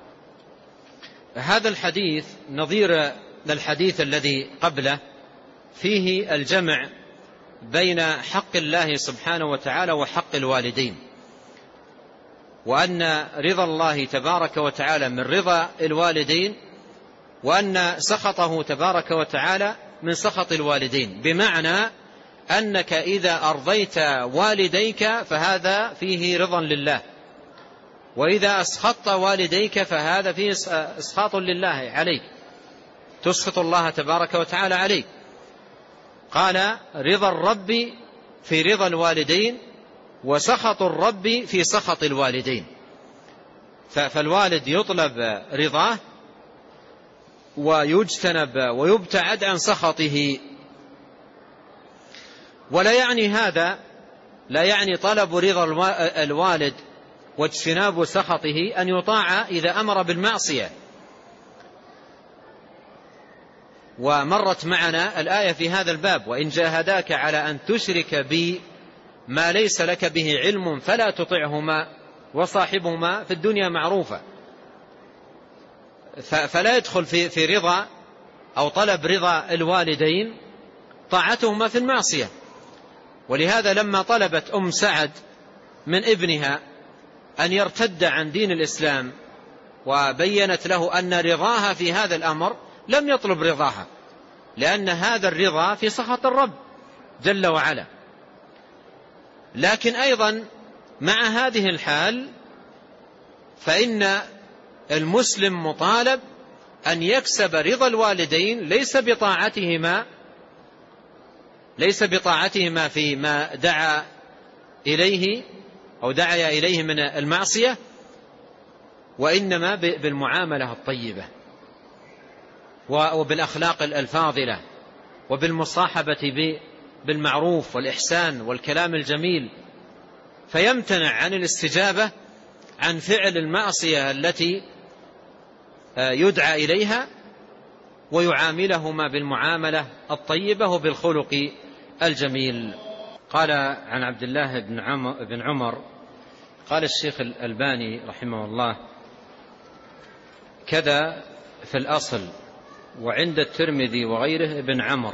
هذا الحديث نظير للحديث الذي قبله، فيه الجمع بين حق الله سبحانه وتعالى وحق الوالدين، وأن رضا الله تبارك وتعالى من رضا الوالدين، وأن سخطه تبارك وتعالى من سخط الوالدين، بمعنى أنك إذا أرضيت والديك فهذا فيه رضا لله، وإذا أسخطت والديك فهذا فيه إسخاط لله عليك، تسخط الله تبارك وتعالى عليك. قال رضا الرب في رضا الوالدين وسخط الرب في سخط الوالدين. فالوالد يطلب رضاه ويجتنب ويبتعد عن سخطه. ولا يعني هذا لا يعني طلب رضا الوالد واجتناب سخطه أن يطاع إذا أمر بالمعصية. ومرت معنا الآية في هذا الباب: وإن جاهداك على أن تشرك بي ما ليس لك به علم فلا تطعهما وصاحبهما في الدنيا معروفة. فلا يدخل في, في رضا أو طلب رضا الوالدين طاعتهما في المعصية. ولهذا لما طلبت أم سعد من ابنها أن يرتد عن دين الإسلام وبينت له أن رضاها في هذا الأمر، لم يطلب رضاها، لأن هذا الرضا في سخط الرب جل وعلا. لكن أيضا مع هذه الحال فإن المسلم مطالب أن يكسب رضا الوالدين ليس بطاعتهما ليس بطاعتهما فيما دعا إليه أو دعا إليه من المعصية، وإنما بالمعاملة الطيبة وبالأخلاق الفاضلة وبالمصاحبة بالمعروف والإحسان والكلام الجميل، فيمتنع عن الاستجابة عن فعل المعصية التي يدعى إليها، ويعاملهما بالمعاملة الطيبة وبالخلق الجميل. قال عن عبد الله بن عمر قال الشيخ الألباني رحمه الله: كذا في الأصل وعند الترمذي وغيره ابن عمر،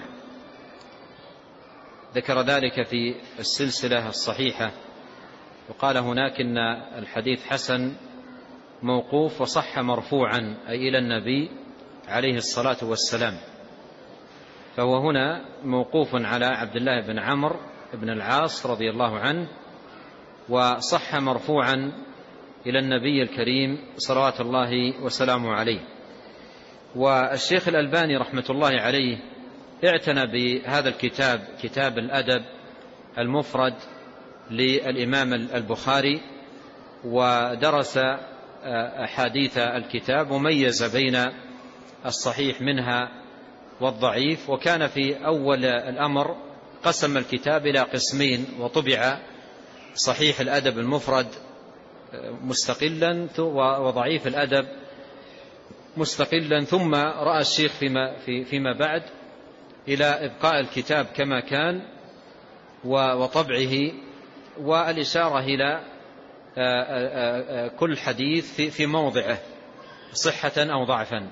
ذكر ذلك في السلسلة الصحيحة، وقال هناك إن الحديث حسن موقوف وصح مرفوعا أي إلى النبي عليه الصلاة والسلام، فهو هنا موقوف على عبد الله بن عمرو بن العاص رضي الله عنه، وصح مرفوعا إلى النبي الكريم صلوات الله وسلامه عليه. والشيخ الألباني رحمة الله عليه اعتنى بهذا الكتاب، كتاب الأدب المفرد للإمام البخاري، ودرس أحاديث الكتاب وميز بين الصحيح منها والضعيف، وكان في أول الأمر قسم الكتاب إلى قسمين، وطبع صحيح الأدب المفرد مستقلا وضعيف الأدب مستقلا، ثم رأى الشيخ فيما, فيما بعد إلى إبقاء الكتاب كما كان وطبعه، والإشارة إلى كل حديث في موضعه صحة أو ضعفا.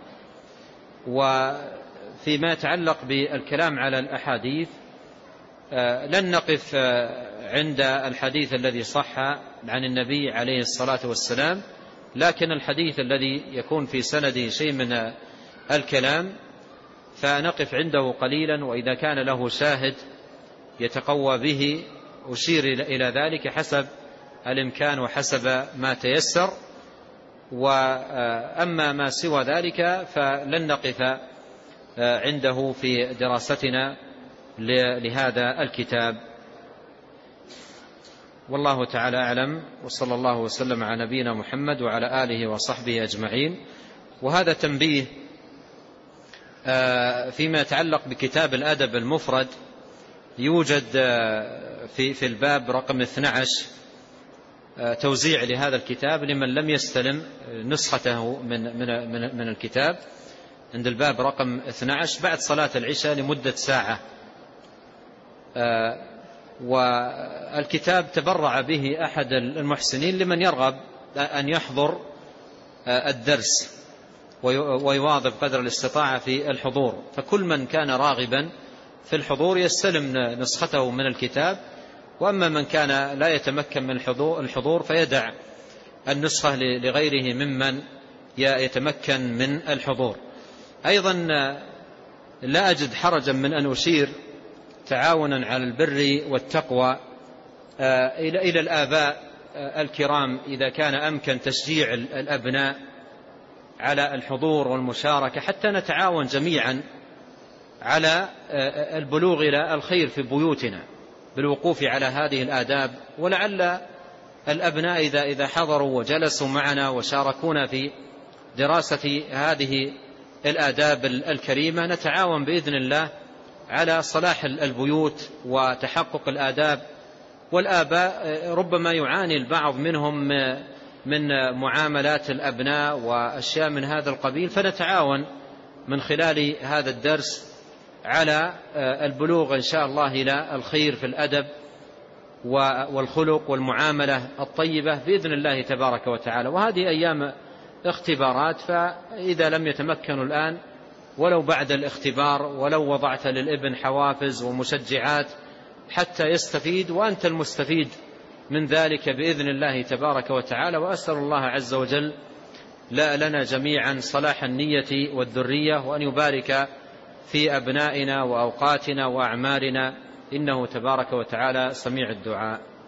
وفيما يتعلق بالكلام على الأحاديث لن نقف عند الحديث الذي صح عن النبي عليه الصلاة والسلام، لكن الحديث الذي يكون في سنده شيء من الكلام فنقف عنده قليلا، وإذا كان له شاهد يتقوى به أشير إلى ذلك حسب الإمكان وحسب ما تيسر. وأما ما سوى ذلك فلن نقف عنده في دراستنا لهذا الكتاب. والله تعالى أعلم، وصلى الله وسلم على نبينا محمد وعلى آله وصحبه أجمعين. وهذا تنبيه فيما يتعلق بكتاب الأدب المفرد، يوجد في في الباب رقم اثني عشر توزيع لهذا الكتاب لمن لم يستلم نسخته من من من, من الكتاب، عند الباب رقم اثني عشر بعد صلاة العشاء لمدة ساعة. والكتاب تبرع به أحد المحسنين لمن يرغب أن يحضر الدرس ويواظب قدر الاستطاعة في الحضور، فكل من كان راغبا في الحضور يستلم نسخته من الكتاب، وأما من كان لا يتمكن من الحضور فيدع النسخة لغيره ممن يتمكن من الحضور. أيضا لا أجد حرجا من أن أشير تعاونا على البر والتقوى إلى الآباء الكرام، إذا كان أمكن تشجيع الأبناء على الحضور والمشاركة، حتى نتعاون جميعا على البلوغ إلى الخير في بيوتنا بالوقوف على هذه الآداب. ولعل الأبناء إذا إذا حضروا وجلسوا معنا وشاركونا في دراسة هذه الآداب الكريمة نتعاون بإذن الله على صلاح البيوت وتحقق الآداب. والآباء ربما يعاني البعض منهم من معاملات الأبناء وأشياء من هذا القبيل، فنتعاون من خلال هذا الدرس على البلوغ إن شاء الله إلى الخير في الأدب والخلق والمعاملة الطيبة بإذن الله تبارك وتعالى. وهذه أيام اختبارات، فإذا لم يتمكنوا الآن ولو بعد الاختبار، ولو وضعت للابن حوافز ومشجعات حتى يستفيد، وأنت المستفيد من ذلك بإذن الله تبارك وتعالى. وأسأل الله عز وجل لا لنا جميعا صلاح النية والذرية، وأن يبارك في أبنائنا وأوقاتنا وأعمارنا، إنه تبارك وتعالى سميع الدعاء.